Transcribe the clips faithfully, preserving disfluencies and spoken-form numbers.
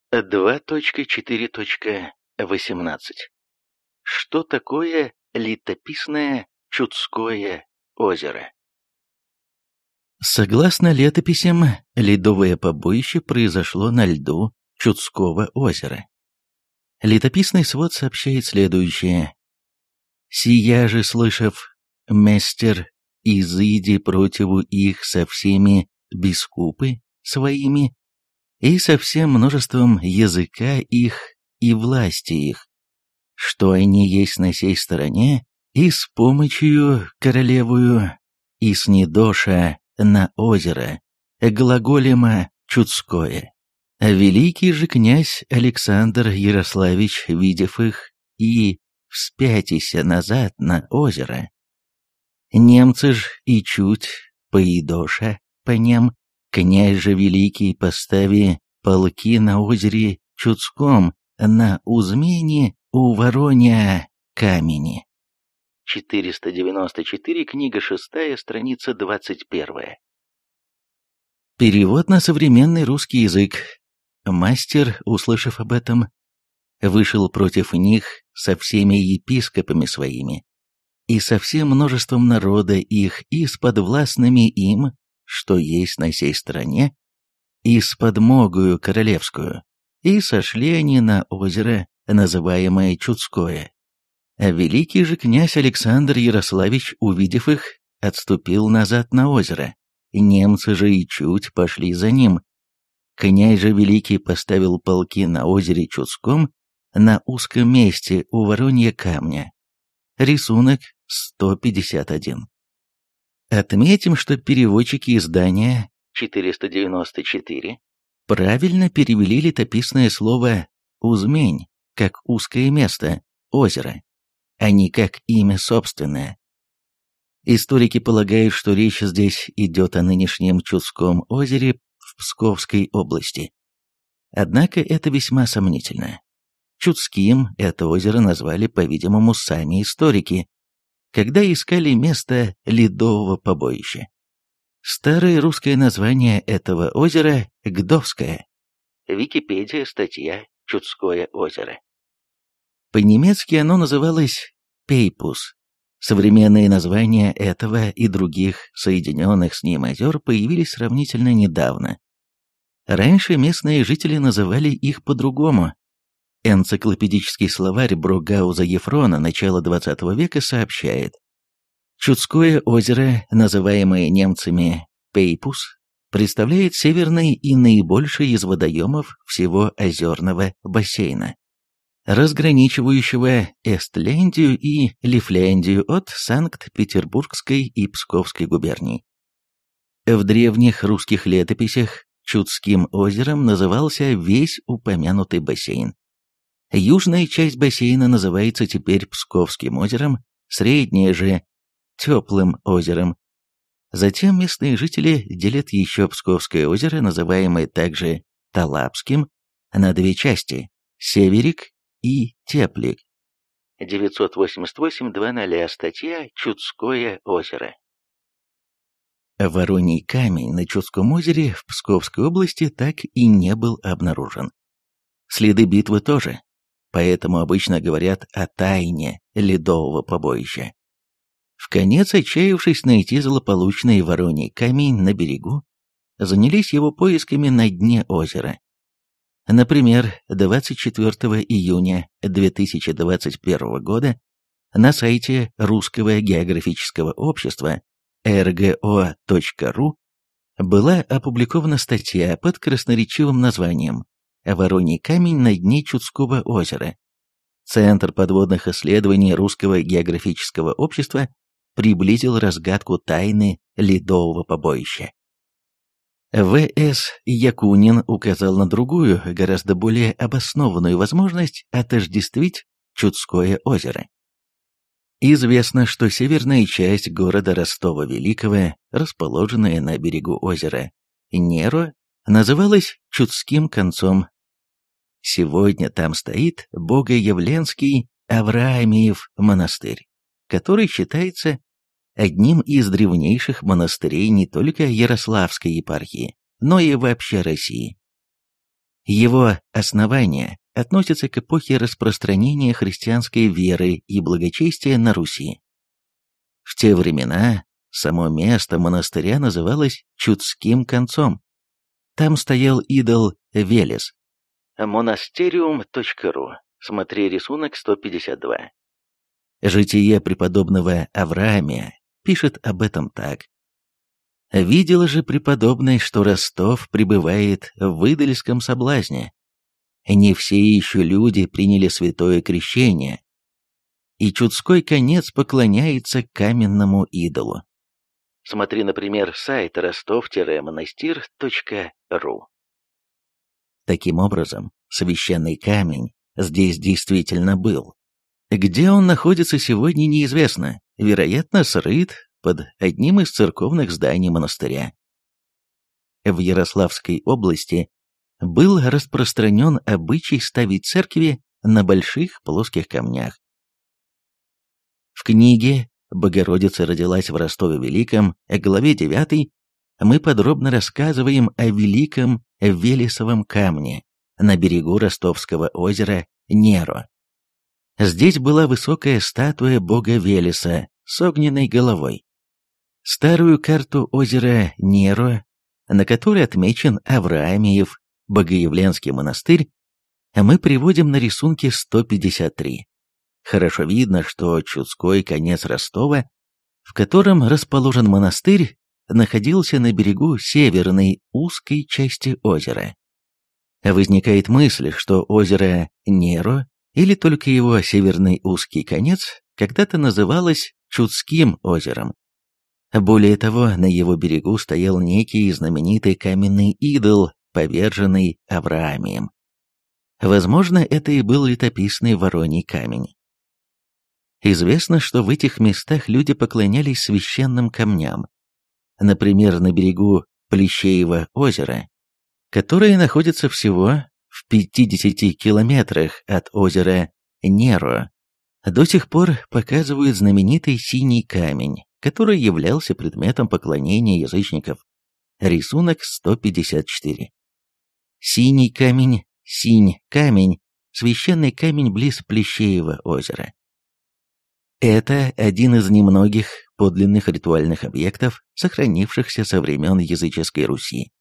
два точка четыре точка восемнадцать. Что такое летописное Чудское озеро? Согласно летописям, ледовое побоище произошло на льду Чудского озера. Летописный свод сообщает следующее. «Сия же, слышав, мастер, изыди противу их со всеми бискупы своими и со всем множеством языка их и власти их, что они есть на сей стороне, и с помощью королевую, и снедоша на озеро, глаголема Чудское. А великий же князь Александр Ярославич, видев их, и вспятися назад на озеро, немцы ж и чуть поидоша по нем, князь же великий постави полки на озере Чудском, на Узмени у Вороня камени». четыреста девяносто четыре, книга шестая, страница двадцать первая. Перевод на современный русский язык. Мастер, услышав об этом, вышел против них со всеми епископами своими и со всем множеством народа их и с подвластными им, что есть на сей стороне, и с подмогою королевскую, и сошли они на озеро, называемое Чудское. А великий же князь Александр Ярославич, увидев их, отступил назад на озеро. Немцы же и чуть пошли за ним. Князь же великий поставил полки на озере Чудском, на узком месте у Воронья камня. Рисунок сто пятьдесят один. Отметим, что переводчики издания четыреста девяносто четыре правильно перевели летописное слово «Узмень» как узкое место, озеро, а не как имя собственное. Историки полагают, что речь здесь идет о нынешнем Чудском озере в Псковской области. Однако это весьма сомнительно. Чудским это озеро назвали, по-видимому, сами историки, когда искали место ледового побоища. Старое русское название этого озера – Гдовское. Википедия, статья «Чудское озеро». По-немецки оно называлось Пейпус. Современные названия этого и других соединенных с ним озер появились сравнительно недавно. Раньше местные жители называли их по-другому. Энциклопедический словарь Брогауза Ефрона начала двадцатого века сообщает: Чудское озеро, называемое немцами Пейпус, представляет северный и наибольший из водоемов всего озерного бассейна, разграничивающего Эстляндию и Лифляндию от Санкт-Петербургской и Псковской губерний. В древних русских летописях Чудским озером назывался весь упомянутый бассейн. Южная часть бассейна называется теперь Псковским озером, средняя же – Теплым озером. Затем местные жители делят еще Псковское озеро, называемое также Талапским, на две части – Северик и Теплик. девятьсот восемьдесят восемь двадцать, статья «Чудское озеро». Вороний камень на Чудском озере в Псковской области так и не был обнаружен. Следы битвы тоже, поэтому обычно говорят о тайне ледового побоища. Вконец отчаявшись найти злополучный Вороний камень на берегу, занялись его поисками на дне озера. Например, двадцать четвёртого июня две тысячи двадцать первого года на сайте Русского географического общества эр гэ о точка ру была опубликована статья под красноречивым названием «Вороний камень на дне Чудского озера». Центр подводных исследований Русского географического общества приблизил разгадку тайны ледового побоища. В С Якунин указал на другую, гораздо более обоснованную возможность отождествить Чудское озеро. Известно, что северная часть города Ростова-Великого, расположенная на берегу озера Неро, называлась Чудским концом. Сегодня там стоит Богоявленский Авраамиев монастырь, который считается одним из древнейших монастырей не только Ярославской епархии, но и вообще России. Его основание относится к эпохе распространения христианской веры и благочестия на Руси. В те времена само место монастыря называлось Чудским концом. Там стоял идол Велес. монастериум точка ру. Смотри рисунок сто пятьдесят два. Житие преподобного Авраамия пишет об этом так. «Видел же преподобный, что Ростов пребывает в идольском соблазне. Не все еще люди приняли святое крещение, и Чудской конец поклоняется каменному идолу». Смотри, например, сайт ростов монастырь точка ру. Таким образом, священный камень здесь действительно был. Где он находится сегодня, неизвестно, вероятно, срыт под одним из церковных зданий монастыря. В Ярославской области был распространен обычай ставить церкви на больших плоских камнях. В книге «Богородица родилась в Ростове-Великом», главе девятой, мы подробно рассказываем о великом Велесовом камне на берегу Ростовского озера Неро. Здесь была высокая статуя бога Велеса с огненной головой. Старую карту озера Неро, на которой отмечен Авраамиев Богоявленский монастырь, мы приводим на рисунке сто пятьдесят три. Хорошо видно, что Чудской конец Ростова, в котором расположен монастырь, находился на берегу северной узкой части озера. Возникает мысль, что озеро Неро, или только его северный узкий конец, когда-то называлось Чудским озером. Более того, на его берегу стоял некий знаменитый каменный идол, поверженный Авраамием. Возможно, это и был летописный Вороний камень. Известно, что в этих местах люди поклонялись священным камням. Например, на берегу Плещеева озера, которое находится всего в пятидесяти километрах от озера Неро, до сих пор показывают знаменитый синий камень, который являлся предметом поклонения язычников. Рисунок сто пятьдесят четыре. Синий камень, синь камень, священный камень близ Плещеева озера. Это один из немногих подлинных ритуальных объектов, сохранившихся со времен языческой Руси.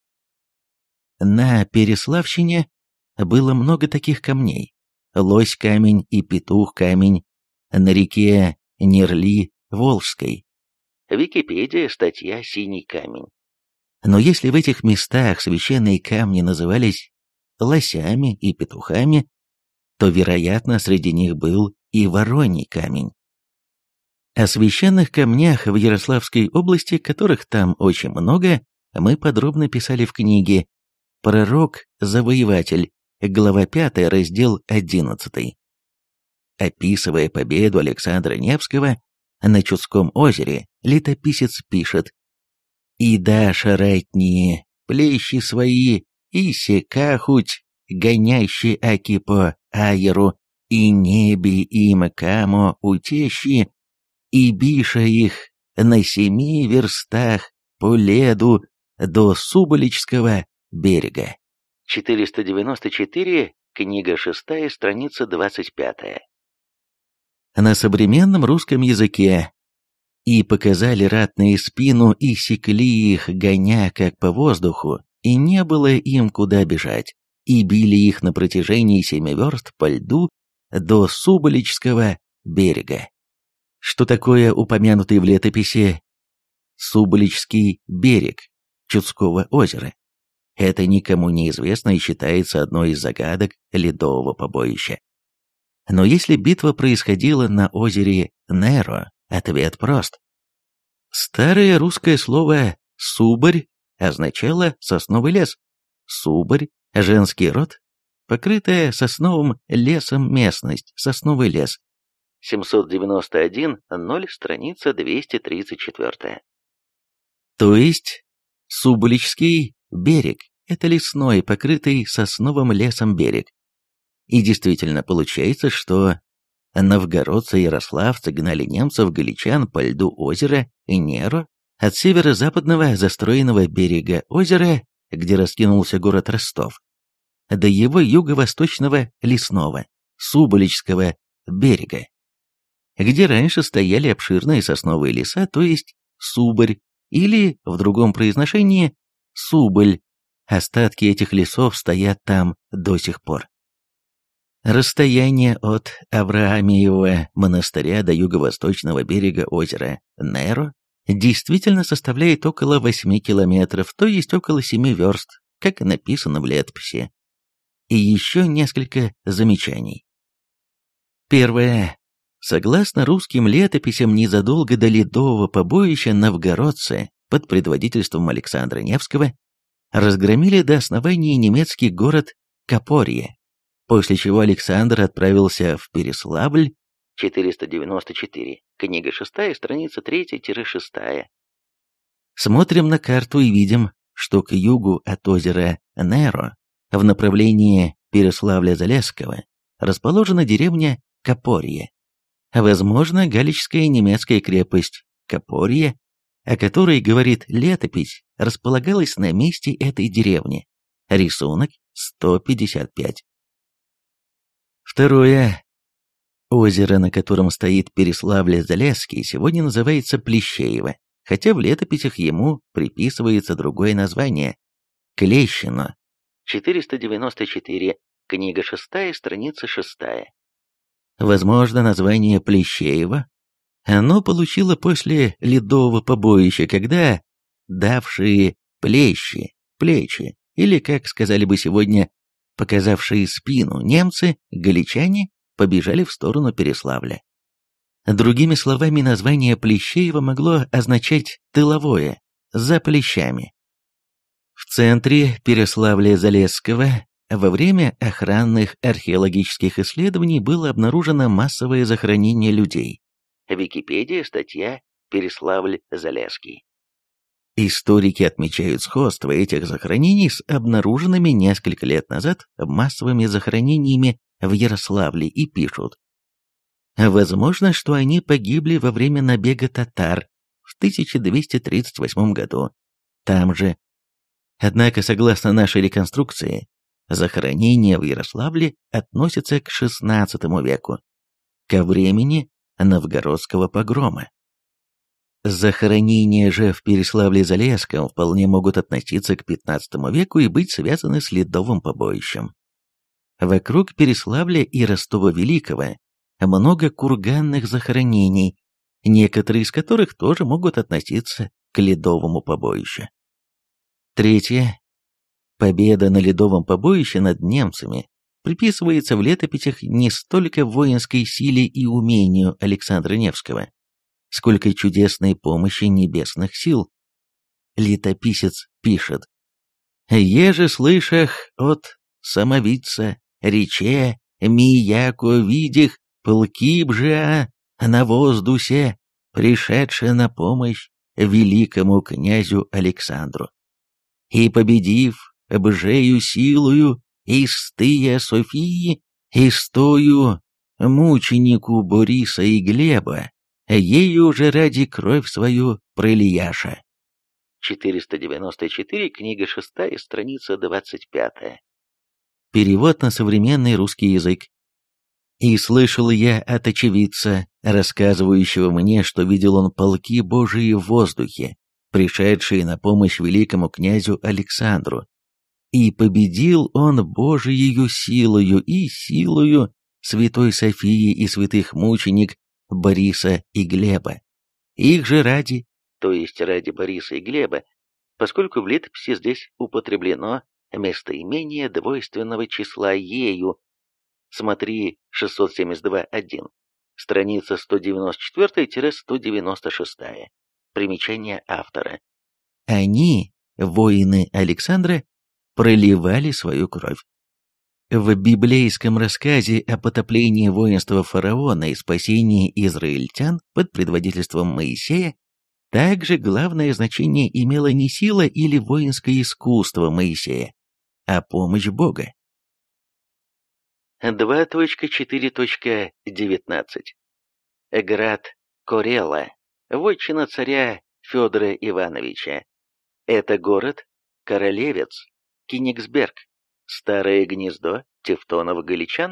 На Переславщине было много таких камней. Лось-камень и петух-камень на реке Нерли-Волжской. Википедия, статья «Синий камень». Но если в этих местах священные камни назывались лосями и петухами, то, вероятно, среди них был и Вороний камень. О священных камнях в Ярославской области, которых там очень много, мы подробно писали в книге «Пророк-завоеватель», глава пятая, раздел одиннадцатый. Описывая победу Александра Невского на Чудском озере, летописец пишет: «И да шаратние плещи свои, и секахуть, гонящие аки по аеру, и небе им камо утещи, и биша их на семи верстах по леду до Суболического берега». четыреста девяносто четыре, книга шестая, страница двадцать пятая. На современном русском языке «и показали ратные спину, и секли их, гоня как по воздуху, и не было им куда бежать, и били их на протяжении семи верст по льду до Суболического берега». Что такое упомянутый в летописи Суболический берег Чудского озера? Это никому не известно и считается одной из загадок ледового побоища. Но если битва происходила на озере Неро, ответ прост. Старое русское слово «субарь» означало сосновый лес. Субарь – женский род, покрытая сосновым лесом местность, сосновый лес. семьсот девяносто один ноль, страница двести тридцать четыре. То есть Суболический берег – это лесной, покрытый сосновым лесом берег. И действительно получается, что новгородцы и ярославцы гнали немцев-галичан по льду озера Неро от северо-западного застроенного берега озера, где раскинулся город Ростов. до его юго-восточного лесного, Суболического берега, где раньше стояли обширные сосновые леса, то есть Субарь, или, в другом произношении, Суболь. Остатки этих лесов стоят там до сих пор. Расстояние от Авраамиевого монастыря до юго-восточного берега озера Неро действительно составляет около восьми километров, то есть около семи верст, как написано в летописи. И еще несколько замечаний. Первое. Согласно русским летописям, незадолго до ледового побоища новгородцы под предводительством Александра Невского разгромили до основания немецкий город Копорье, после чего Александр отправился в Переславль, четыреста девяносто четыре, книга шестая, страница третья-шестая. Смотрим на карту и видим, что к югу от озера Неро, в направлении Переславля-Залесского, расположена деревня Копорье. Возможно, галичская немецкая крепость Копорье, о которой говорит летопись, располагалась на месте этой деревни. Рисунок сто пятьдесят пять. Второе. Озеро, на котором стоит Переславль-Залесский, сегодня называется Плещеево, хотя в летописях ему приписывается другое название – Клещино. четыреста девяносто четыре, книга шестая, страница шестая. Возможно, название Плещеево оно получило после ледового побоища, когда давшие плещи, плечи, или, как сказали бы сегодня, показавшие спину немцы, галичане, побежали в сторону Переславля. Другими словами, название Плещеева могло означать «тыловое», «за плещами». В центре Переславля-Залесского во время охранных археологических исследований было обнаружено массовое захоронение людей. Википедия, статья «Переславль-Залесский». Историки отмечают сходство этих захоронений с обнаруженными несколько лет назад массовыми захоронениями в Ярославле и пишут: возможно, что они погибли во время набега татар в тысяча двести тридцать восьмом году, там же. Однако, согласно нашей реконструкции, захоронения в Ярославле относятся к шестнадцатому веку, ко времени новгородского погрома. Захоронения же в Переславле-Залесском вполне могут относиться к пятнадцатому веку и быть связаны с ледовым побоищем. Вокруг Переславля и Ростова-Великого много курганных захоронений, некоторые из которых тоже могут относиться к ледовому побоищу. Третье. Победа на ледовом побоище над немцами приписывается в летописях не столько воинской силе и умению Александра Невского, сколько чудесной помощи небесных сил. Летописец пишет: «Еже слышах от самовидца, рече, ми яко видих, полки бжа на воздусе, пришедшие на помощь великому князю Александру. И победив бжею силою, и стыя Софии, и стою мученику Бориса и Глеба, ею же ради кровь свою пролияша». четыреста девяносто четыре, книга шестая, страница двадцать пятая. Перевод на современный русский язык. «И слышал я от очевидца, рассказывающего мне, что видел он полки Божии в воздухе, пришедшие на помощь великому князю Александру. И победил он Божиею силою и силою святой Софии и святых мученик Бориса и Глеба. Их же ради, то есть ради Бориса и Глеба, поскольку в летописи здесь употреблено местоимение двойственного числа ею, смотри шестьсот семьдесят два один, страница сто девяносто четыре - сто девяносто шесть, примечание автора. Они, воины Александра, проливали свою кровь. В библейском рассказе о потоплении воинства фараона и спасении израильтян под предводительством Моисея также главное значение имело не сила или воинское искусство Моисея, а помощь Бога. два точка четыре точка девятнадцать. Град Корела, вотчина царя Федора Ивановича. Это город Королевец, Кенигсберг, старое гнездо тевтонов-галичан?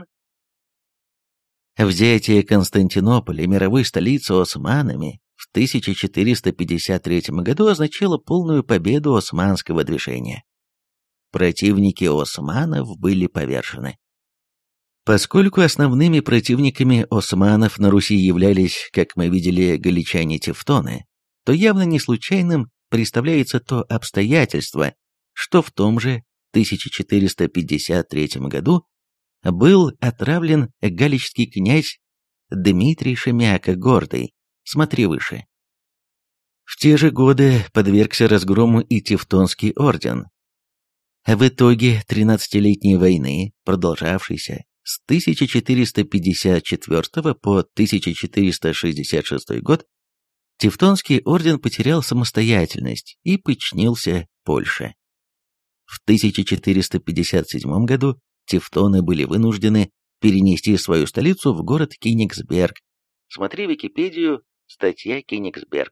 Взятие Константинополя, мировой столицы османами, в тысяча четыреста пятьдесят третьем году означало полную победу османского движения. Противники османов были повержены. Поскольку основными противниками османов на Руси являлись, как мы видели, галичане-тевтоны, то явно не случайным представляется то обстоятельство, что в том же тысяча четыреста пятьдесят третьем году был отравлен галичский князь Дмитрий Шемяка Гордый, смотри выше. В те же годы подвергся разгрому и Тевтонский орден. В итоге тринадцатилетней войны, продолжавшейся с тысяча четыреста пятьдесят четвёртого по тысяча четыреста шестьдесят шестой год, Тевтонский орден потерял самостоятельность и подчинился Польше. В тысяча четыреста пятьдесят седьмом году тевтоны были вынуждены перенести свою столицу в город Кенигсберг. Смотри Википедию, статья Кенигсберг.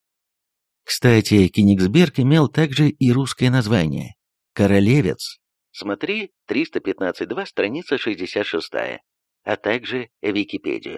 Кстати, Кенигсберг имел также и русское название – Королевец. Смотри триста пятнадцать точка два, страница шестьдесят шесть, а также Википедию.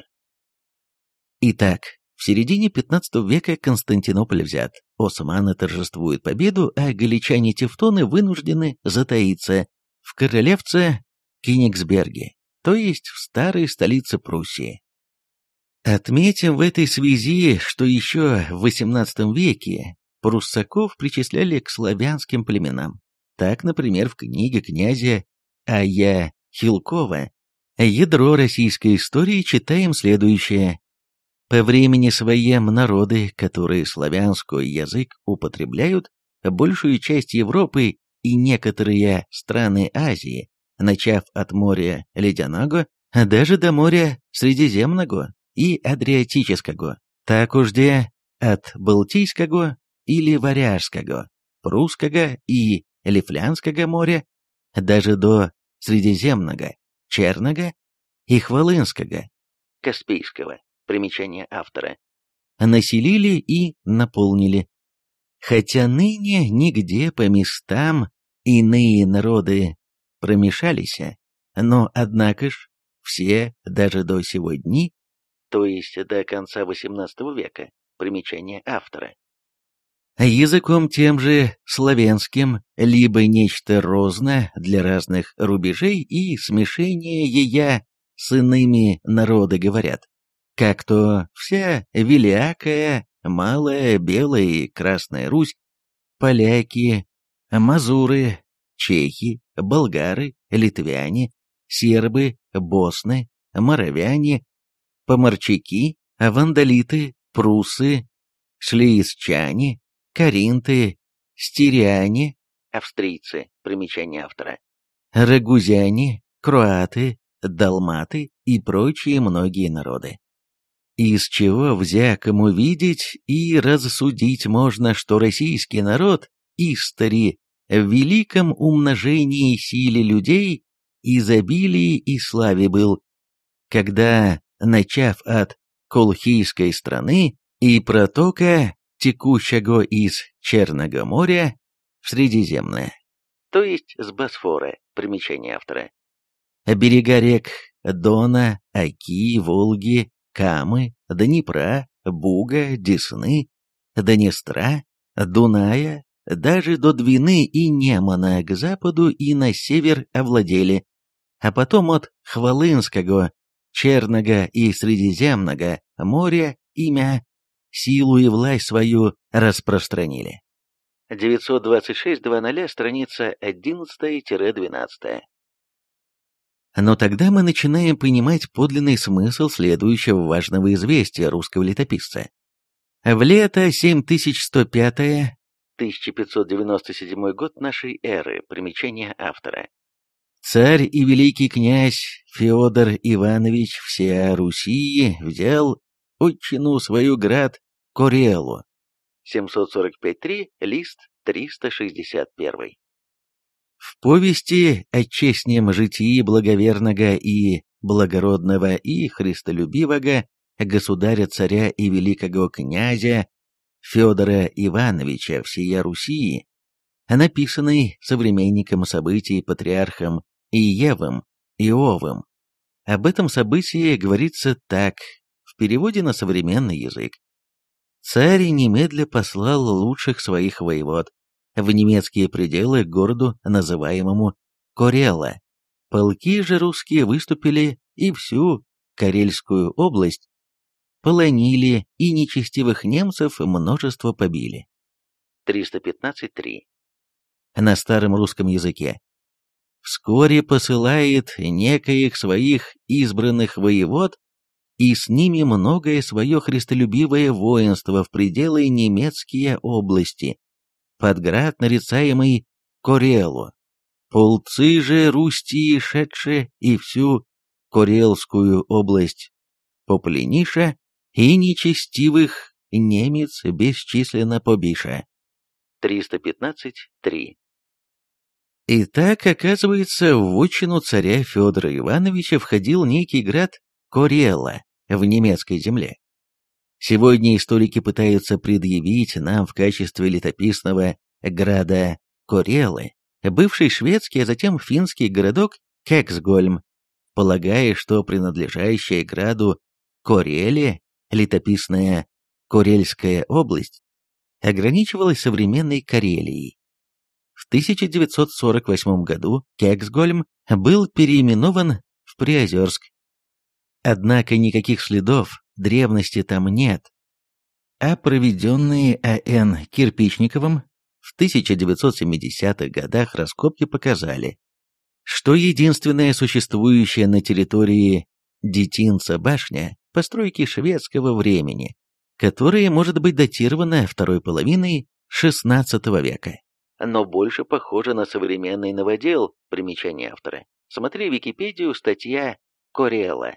Итак, в середине пятнадцатого века Константинополь взят, османы торжествуют победу, а галичане-тевтоны вынуждены затаиться в Королевце Кенигсберге, то есть в старой столице Пруссии. Отметим в этой связи, что еще в восемнадцатом веке пруссаков причисляли к славянским племенам. Так, например, в книге князя А Я Хилкова «Ядро российской истории» читаем следующее. По времени своем народы, которые славянский язык употребляют, большую часть Европы и некоторые страны Азии, начав от моря Ледяного, даже до моря Средиземного и Адриатического, так ужде от Балтийского или Варяжского, Прусского и Лифлянского моря, даже до Средиземного, Черного и Хвалынского, Каспийского, примечание автора, населили и наполнили. Хотя ныне нигде по местам иные народы промешались, но однако ж все даже до сего дни, то есть до конца восемнадцатого века, примечание автора, языком тем же славянским, либо нечто розно для разных рубежей и смешение ея с иными народы говорят, как то вся Великая, Малая, Белая и Красная Русь, поляки, мазуры, чехи, болгары, литвяне, сербы, босны, моравяне, поморчаки, вандалиты, пруссы, шлиисчане, каринты, стиряне, австрийцы, примечание автора, рагузяне, кроаты, далматы и прочие многие народы. Из чего всякому видеть и рассудить можно, что российский народ истори в великом умножении силе людей, изобилии и славе был, когда, начав от Колхийской страны и протока, текущего из Черного моря в Средиземное, то есть с Босфора, примечание автора, берега рек Дона, Оки, Волги, Камы, Днепра, Буга, Десны, Днестра, Дуная, даже до Двины и Немана к западу и на север овладели, а потом от Хвалынского, Черного и Средиземного моря имя, силу и власть свою распространили. девятьсот двадцать шесть ноль, страница одиннадцать-двенадцать. Но тогда мы начинаем понимать подлинный смысл следующего важного известия русского летописца. В лето семь тысяч сто пятого — тысяча пятьсот девяносто седьмой год нашей эры, примечание автора. Царь и великий князь Феодор Иванович всея Руси взял отчину свою град Корелу. семьсот сорок пять три, лист триста шестьдесят один. В повести о честнем житии благоверного и благородного и христолюбивого государя-царя и великого князя Федора Ивановича всея Руси написанный современником событий патриархом Иевом Иовым. Об этом событии говорится так, в переводе на современный язык. Царь немедля послал лучших своих воевод в немецкие пределы к городу, называемому Корела. Полки же русские выступили и всю Карельскую область полонили, и нечестивых немцев множество побили. триста пятнадцать три. На старом русском языке. Вскоре посылает некоих своих избранных воевод, и с ними многое свое христолюбивое воинство в пределы немецкие области, под град, нарицаемый Корелу. Полцы же Русти, шедшие и всю Корелскую область поплениша, и нечестивых немец бесчисленно побиша. триста пятнадцать три. Итак, оказывается, в вотчину царя Федора Ивановича входил некий град Корела в немецкой земле. Сегодня историки пытаются предъявить нам в качестве летописного града Корелы бывший шведский, а затем финский городок Кексгольм, полагая, что принадлежащая граду Кореле летописная Корельская область ограничивалась современной Карелией. В тысяча девятьсот сорок восьмом году Кексгольм был переименован в Приозерск. Однако никаких следов древности там нет, а проведенные А Н Кирпичниковым в тысяча девятьсот семидесятых годах раскопки показали, что единственная существующая на территории Детинца башня постройки шведского времени, которая может быть датирована второй половиной шестнадцатого века, но больше похожа на современный новодел, примечание автора. Смотри Википедию, статья Корела.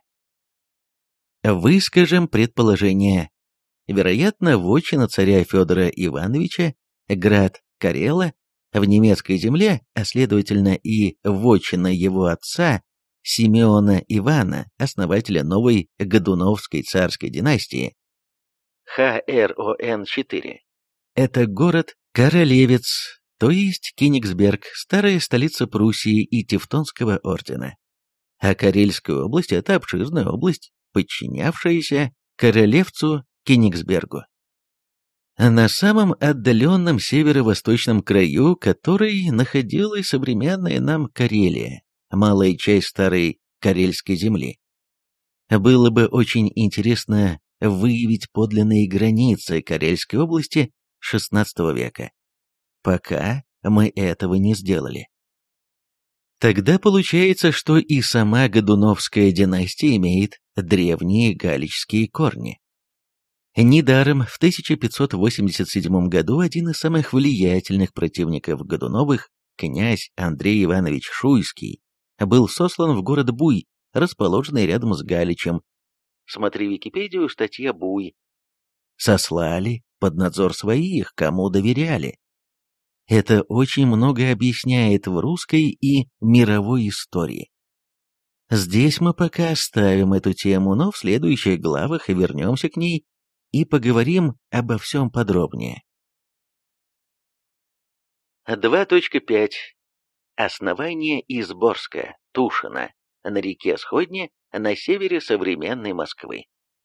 Выскажем предположение. Вероятно, вотчина царя Федора Ивановича, град Карела, в немецкой земле, а следовательно и вотчина его отца, Симеона Ивана, основателя новой Годуновской царской династии, Х Р О Н четыре. Это город Королевец, то есть Кенигсберг, старая столица Пруссии и Тевтонского ордена. А Карельская область – это обширная область, подчинявшаяся королевцу Кенигсбергу. На самом отдаленном северо-восточном краю, который находилась современная нам Карелия, малая часть старой Карельской земли. Было бы очень интересно выявить подлинные границы Карельской области шестнадцатого века. Пока мы этого не сделали. Тогда получается, что и сама Годуновская династия имеет древние галичские корни. Недаром в тысяча пятьсот восемьдесят седьмом году один из самых влиятельных противников Годуновых, князь Андрей Иванович Шуйский, был сослан в город Буй, расположенный рядом с Галичем. Смотри Википедию, статья Буй. Сослали под надзор своих, кому доверяли. Это очень много объясняет в русской и мировой истории. Здесь мы пока оставим эту тему, но в следующих главах вернемся к ней и поговорим обо всем подробнее. два точка пять. Основание Изборска, Тушина, на реке Сходне, на севере современной Москвы.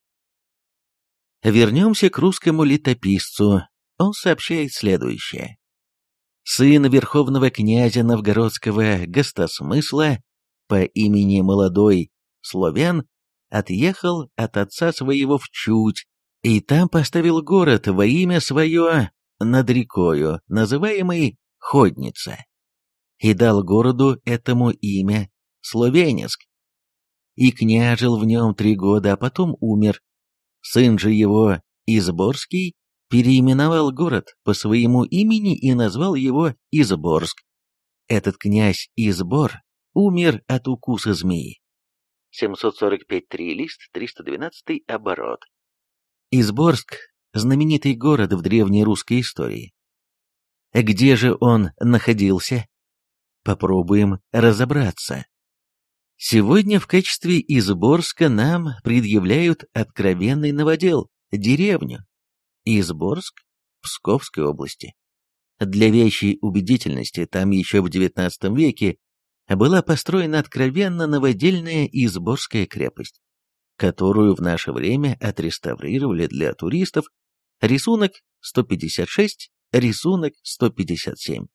Вернемся к русскому летописцу. Он сообщает следующее. Сын верховного князя новгородского Гостосмысла по имени Молодой Славян отъехал от отца своего в Чуть, и там поставил город во имя свое над рекою, называемый Ходница, и дал городу этому имя Словенецк. И княжил в нем три года, а потом умер. Сын же его, Изборский, переименовал город по своему имени и назвал его Изборск. Этот князь Избор умер от укуса змеи. семьсот сорок пять три лист, триста двенадцатый оборот. Изборск – знаменитый город в древней русской истории. Где же он находился? Попробуем разобраться. Сегодня в качестве Изборска нам предъявляют откровенный новодел – деревню Изборск Псковской области. Для вещей убедительности там еще в девятнадцатом веке была построена откровенно новодельная Изборская крепость, которую в наше время отреставрировали для туристов. Рисунок сто пятьдесят шесть, рисунок сто пятьдесят семь.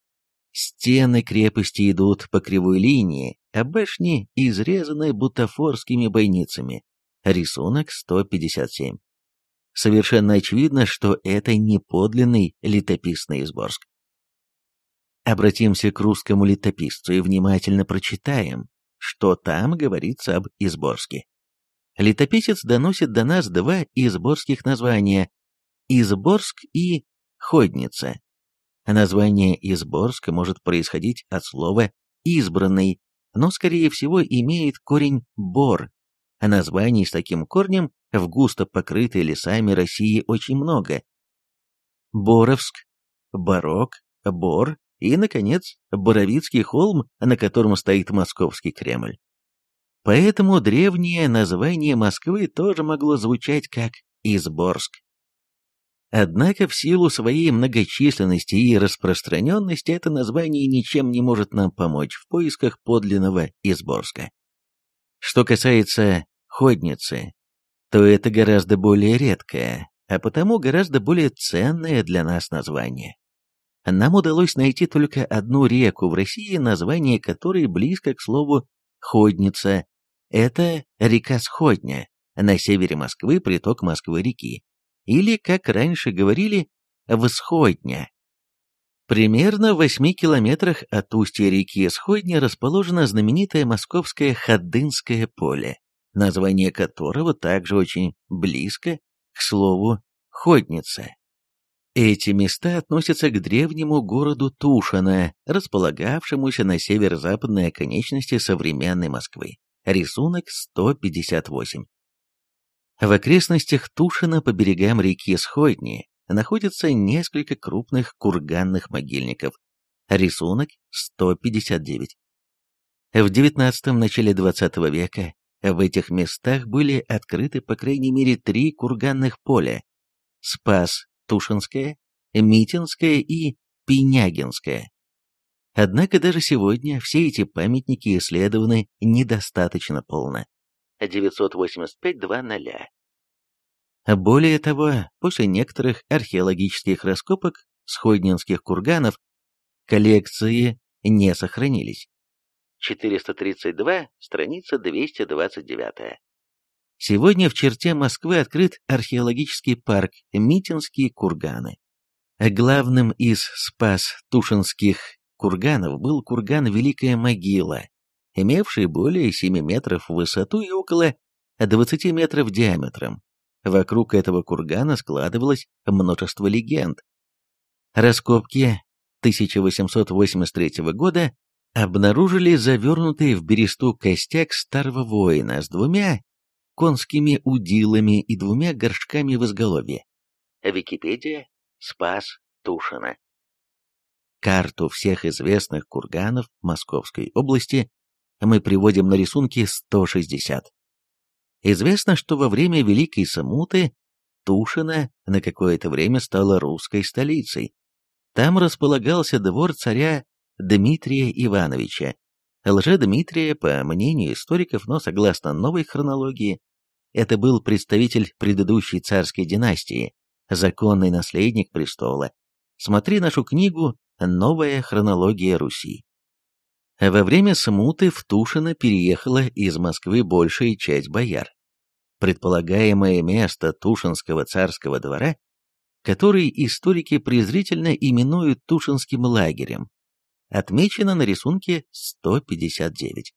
Стены крепости идут по кривой линии, а башни изрезаны бутафорскими бойницами. Рисунок сто пятьдесят семь. Совершенно очевидно, что это не подлинный летописный Изборск. Обратимся к русскому летописцу и внимательно прочитаем, что там говорится об Изборске. Летописец доносит до нас два изборских названия – Изборск и Ходница. Название Изборск может происходить от слова «избранный», но, скорее всего, имеет корень «бор». А названий с таким корнем в густо покрытой лесами России очень много. Боровск, Борок, Бор и, наконец, Боровицкий холм, на котором стоит Московский Кремль. Поэтому древнее название Москвы тоже могло звучать как Изборск. Однако в силу своей многочисленности и распространенности это название ничем не может нам помочь в поисках подлинного Изборска. Что касается Ходницы, то это гораздо более редкое, а потому гораздо более ценное для нас название. Нам удалось найти только одну реку в России, название которой близко к слову «Ходница». Это река Сходня, на севере Москвы приток Москвы-реки, или, как раньше говорили, Всходня. Примерно в восьми километрах от устья реки Сходня расположено знаменитое московское Ходынское поле, название которого также очень близко к слову «Ходница». Эти места относятся к древнему городу Тушино, располагавшемуся на северо-западной оконечности современной Москвы. Рисунок сто пятьдесят восемь. В окрестностях Тушино по берегам реки Сходни находится несколько крупных курганных могильников. Рисунок сто пятьдесят девять. В девятнадцатом – начале двадцатого века в этих местах были открыты по крайней мере три курганных поля – Спас-Тушинское, Митинское и Пинягинское. Однако даже сегодня все эти памятники исследованы недостаточно полно. девятьсот восемьдесят пять два ноль. Более того, после некоторых археологических раскопок сходнинских курганов коллекции не сохранились. четыреста тридцать два, страница двести двадцать девять. Сегодня в черте Москвы открыт археологический парк Митинские курганы. Главным из Спас-Тушинских курганов был курган Великая Могила, имевший более семи метров в высоту и около двадцати метров диаметром. Вокруг этого кургана складывалось множество легенд. Раскопки тысяча восемьсот восемьдесят третьего года обнаружили завернутый в бересту костяк старого воина с двумя конскими удилами и двумя горшками в изголовье. Википедия, Спас Тушино. Карту всех известных курганов Московской области мы приводим на рисунке сто шестьдесят. Известно, что во время Великой Смуты Тушино на какое-то время стало русской столицей. Там располагался двор царя Дмитрия Ивановича, Лжедмитрия, по мнению историков, но согласно новой хронологии, это был представитель предыдущей царской династии, законный наследник престола. Смотри нашу книгу «Новая хронология Руси». Во время смуты в Тушино переехала из Москвы большая часть бояр. Предполагаемое место Тушинского царского двора, который историки презрительно именуют Тушинским лагерем, отмечено на рисунке сто пятьдесят девять.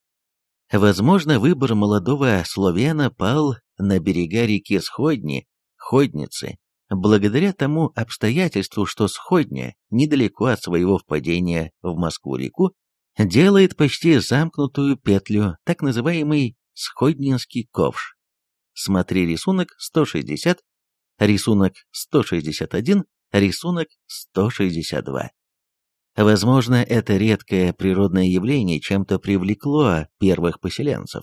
Возможно, выбор молодого славяна пал на берега реки Сходни, Ходницы, благодаря тому обстоятельству, что Сходня, недалеко от своего впадения в Москву-реку, делает почти замкнутую петлю, так называемый Сходнинский ковш. Смотри рисунок сто шестьдесят, рисунок сто шестьдесят один, рисунок сто шестьдесят два. Возможно, это редкое природное явление чем-то привлекло первых поселенцев.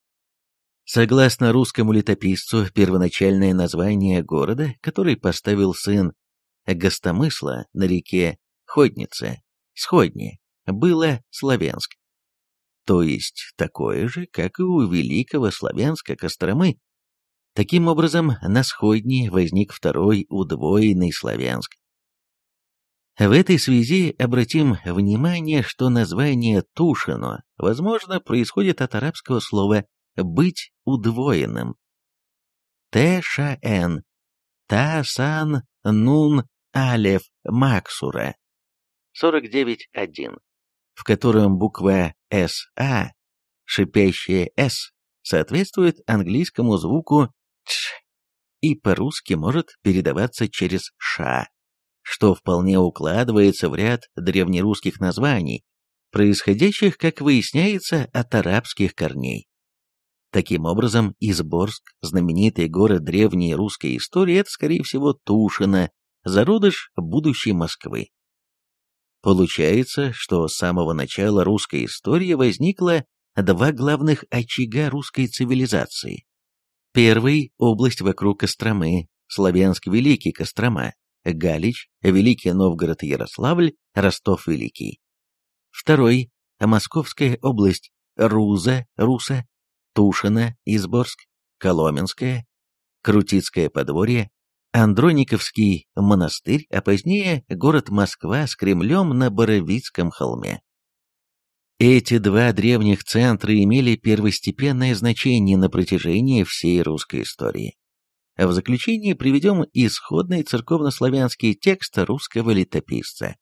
Согласно русскому летописцу, первоначальное название города, который поставил сын гостомысла на реке Ходнице, Сходне, было Славянск, то есть такое же, как и у Великого Славянска Костромы. Таким образом, на Сходне возник второй удвоенный Славянск. В этой связи обратим внимание, что название Тушино, возможно, происходит от арабского слова «быть удвоенным». Т-ша-эн, та-сан, нун, алеф, максура, сорок девять один, в котором буква «са», шипящая «с», соответствует английскому звуку «ч» и по-русски может передаваться через «ша», что вполне укладывается в ряд древнерусских названий, происходящих, как выясняется, от арабских корней. Таким образом, Изборск, знаменитый город древней русской истории, это, скорее всего, Тушино, зародыш будущей Москвы. Получается, что с самого начала русской истории возникло два главных очага русской цивилизации. Первый – область вокруг Костромы, Славянск-Великий Кострома, Галич, Великий Новгород, Ярославль, Ростов-Великий. Второй – Московская область, Руза, Руса, Тушино, Изборск, Коломенское, Крутицкое подворье, Андрониковский монастырь, а позднее город Москва с Кремлем на Боровицком холме. Эти два древних центра имели первостепенное значение на протяжении всей русской истории. А в заключение приведем исходный церковнославянский текст русского летописца.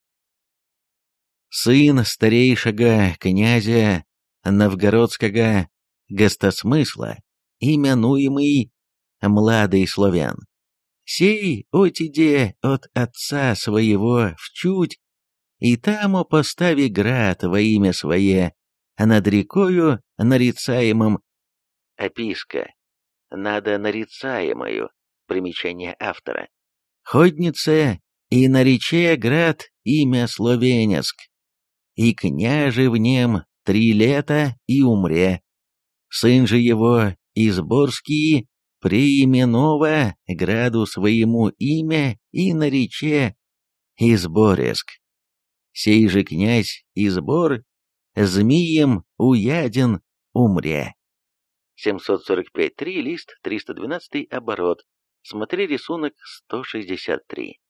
«Сын старейшего князя Новгородского гостосмысла, именуемый Младый Славян, сей отиде от отца своего в Чуть, и таму постави град во имя свое, над рекою нарицаемым». Описка. Надо нарицаемую. Примечание автора. Ходнице, и нарече град имя Словенеск, и княже в нем три лета и умре. Сын же его Изборский преименова граду своему имя и нарече Избореск. Сей же князь Избор змием уяден умре. семьсот сорок пять три, лист триста двенадцать, оборот. Смотри рисунок сто шестьдесят три.